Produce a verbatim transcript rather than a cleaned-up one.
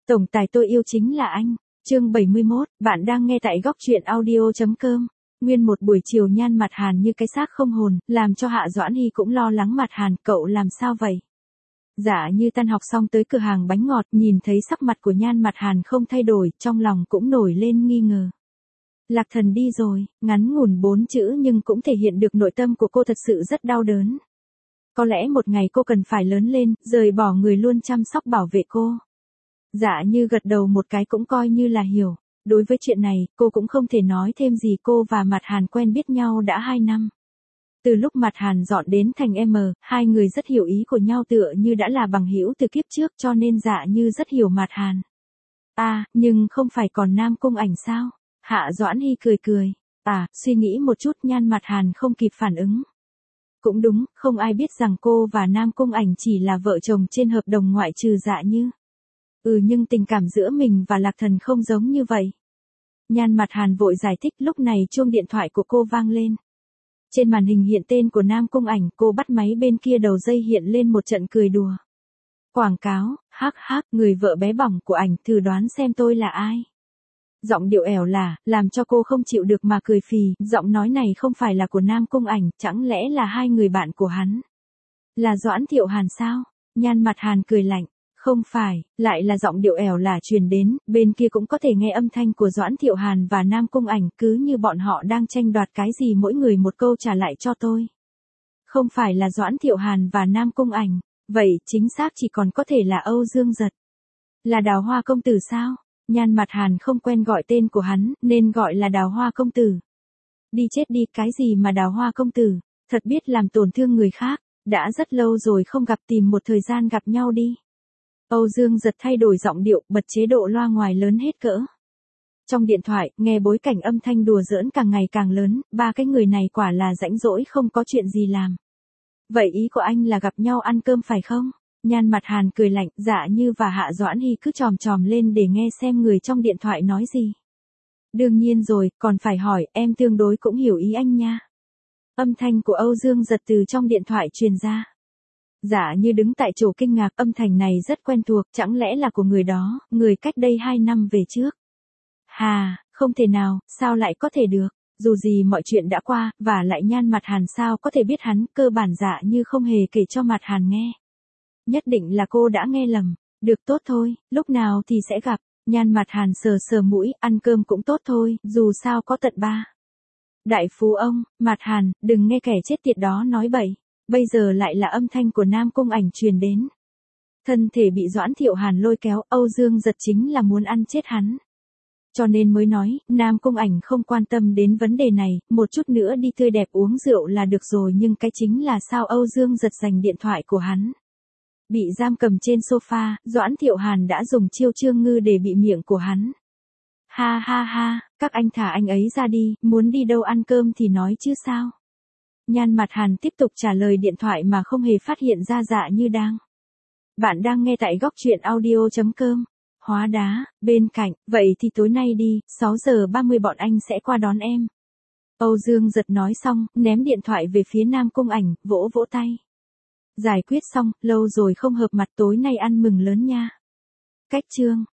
Tổng tài tôi yêu chính là anh. Chương bảy mươi mốt, bạn đang nghe tại góc truyện audio chấm com. Nguyên một buổi chiều Nhan Mặt Hàn như cái xác không hồn, làm cho Hạ Doãn Hy cũng lo lắng. Mặt Hàn, cậu làm sao vậy? Dạ Như tan học xong tới cửa hàng bánh ngọt, nhìn thấy sắc mặt của Nhan Mặt Hàn không thay đổi, trong lòng cũng nổi lên nghi ngờ. Lạc Thần đi rồi, ngắn ngủn bốn chữ nhưng cũng thể hiện được nội tâm của cô thật sự rất đau đớn. Có lẽ một ngày cô cần phải lớn lên, rời bỏ người luôn chăm sóc bảo vệ cô. Dạ Như gật đầu một cái cũng coi như là hiểu. Đối với chuyện này, cô cũng không thể nói thêm gì. Cô và Mặt Hàn quen biết nhau đã hai năm. Từ lúc Mặt Hàn dọn đến thành M, hai người rất hiểu ý của nhau tựa như đã là bằng hữu từ kiếp trước, cho nên Dạ Như rất hiểu Mặt Hàn. À, nhưng không phải còn Nam Cung Ảnh sao? Hạ Doãn Hy cười cười. À, suy nghĩ một chút. Nhan Mặt Hàn không kịp phản ứng. Cũng đúng, không ai biết rằng cô và Nam Cung Ảnh chỉ là vợ chồng trên hợp đồng ngoại trừ Dạ Như. Ừ nhưng tình cảm giữa mình và Lạc Thần không giống như vậy. Nhan Mặt Hàn vội giải thích. Lúc này chuông điện thoại của cô vang lên. Trên màn hình hiện tên của Nam Cung Ảnh, cô bắt máy bên kia đầu dây hiện lên một trận cười đùa. Quảng cáo, hắc hắc, người vợ bé bỏng của Ảnh, thử đoán xem tôi là ai. Giọng điệu ẻo lả, làm cho cô không chịu được mà cười phì. Giọng nói này không phải là của Nam Cung Ảnh, chẳng lẽ là hai người bạn của hắn? Là Doãn Thiệu Hàn sao? Nhan Mặt Hàn cười lạnh. Không phải, lại là giọng điệu ẻo lả truyền đến, bên kia cũng có thể nghe âm thanh của Doãn Thiệu Hàn và Nam Cung Ảnh, cứ như bọn họ đang tranh đoạt cái gì mỗi người một câu trả lại cho tôi. Không phải là Doãn Thiệu Hàn và Nam Cung Ảnh, vậy chính xác chỉ còn có thể là Âu Dương Giật. Là Đào Hoa công tử sao? Nhan Mặt Hàn không quen gọi tên của hắn, nên gọi là Đào Hoa công tử. Đi chết đi, cái gì mà Đào Hoa công tử, thật biết làm tổn thương người khác, đã rất lâu rồi không gặp, tìm một thời gian gặp nhau đi. Âu Dương Giật thay đổi giọng điệu, bật chế độ loa ngoài lớn hết cỡ. Trong điện thoại, nghe bối cảnh âm thanh đùa giỡn càng ngày càng lớn, ba cái người này quả là rãnh rỗi không có chuyện gì làm. Vậy ý của anh là gặp nhau ăn cơm phải không? Nhan Mặt Hàn cười lạnh. Dạ Như và Hạ Doãn Hy cứ chòm chòm lên để nghe xem người trong điện thoại nói gì. Đương nhiên rồi, còn phải hỏi, em tương đối cũng hiểu ý anh nha. Âm thanh của Âu Dương Giật từ trong điện thoại truyền ra. Dạ Như đứng tại chỗ kinh ngạc, âm thanh này rất quen thuộc, chẳng lẽ là của người đó, người cách đây hai năm về trước. Hà, không thể nào, sao lại có thể được, dù gì mọi chuyện đã qua, và lại Nhan Mặt Hàn sao có thể biết hắn, cơ bản Dạ Như không hề kể cho Mặt Hàn nghe. Nhất định là cô đã nghe lầm, được tốt thôi, lúc nào thì sẽ gặp. Nhan Mặt Hàn sờ sờ mũi, ăn cơm cũng tốt thôi, dù sao có tận ba. Đại phú ông, Mặt Hàn, đừng nghe kẻ chết tiệt đó nói bậy. Bây giờ lại là âm thanh của Nam Cung Ảnh truyền đến. Thân thể bị Doãn Thiệu Hàn lôi kéo, Âu Dương Giật chính là muốn ăn chết hắn. Cho nên mới nói, Nam Cung Ảnh không quan tâm đến vấn đề này, một chút nữa đi tươi đẹp uống rượu là được rồi, nhưng cái chính là sao Âu Dương Giật giành điện thoại của hắn. Bị giam cầm trên sofa, Doãn Thiệu Hàn đã dùng chiêu Trương Ngư để bị miệng của hắn. Ha ha ha, các anh thả anh ấy ra đi, muốn đi đâu ăn cơm thì nói chứ sao. Nhan Mặt Hàn tiếp tục trả lời điện thoại mà không hề phát hiện ra Dạ Như đang. Bạn đang nghe tại góc truyện audio chấm com. Hóa đá, bên cạnh, vậy thì tối nay đi, sáu giờ ba mươi bọn anh sẽ qua đón em. Âu Dương Giật nói xong, ném điện thoại về phía Nam Cung Ảnh, vỗ vỗ tay. Giải quyết xong, lâu rồi không hợp mặt, tối nay ăn mừng lớn nha. Cách chương.